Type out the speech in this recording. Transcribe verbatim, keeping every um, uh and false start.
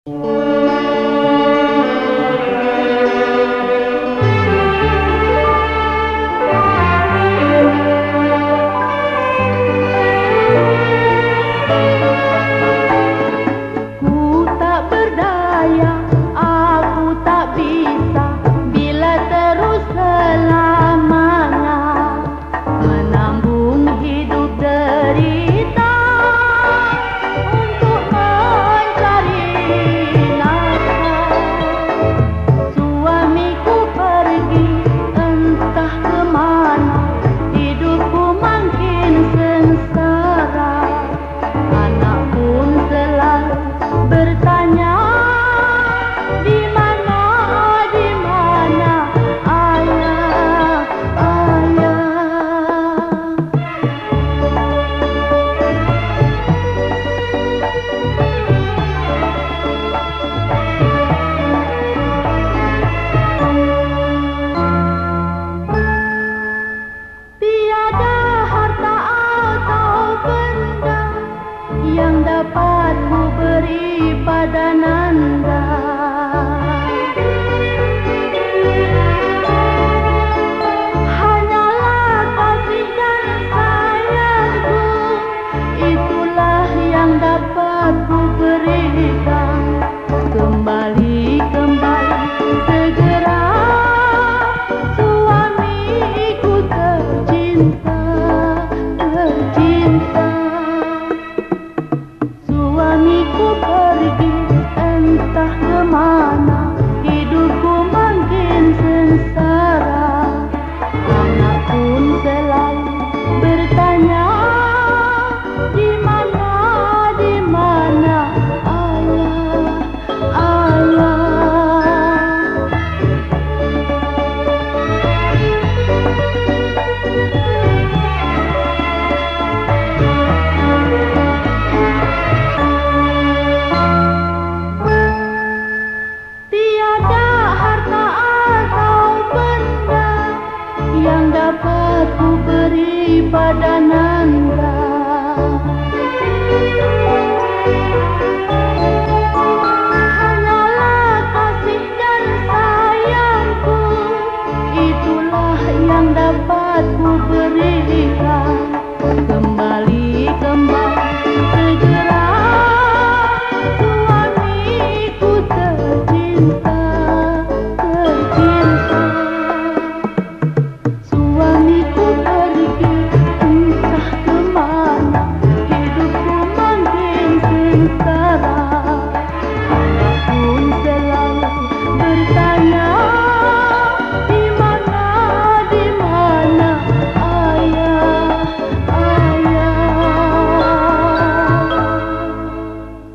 Yang dapat ku beri pada Nanda, hanyalah kasih dan sayangku. Itulah yang dapat ku berikan. Kembali, kembali segera, suamiku tercinta, tercinta. Suamiku pergi entah kemana, hidupku makin sengsara. Anak pun selalu bertanya, di mana, di mana ayah, ayah. Yang dapat ku beri pada Nanda, hanyalah kasih dan sayangku. Itulah yang dapat ku berikan. Kembali, kembali segera, suamiku tercinta, tercinta. Suamiku pergi entah kemana, hidupku makin sengsara. Anak pun selalu bertanya,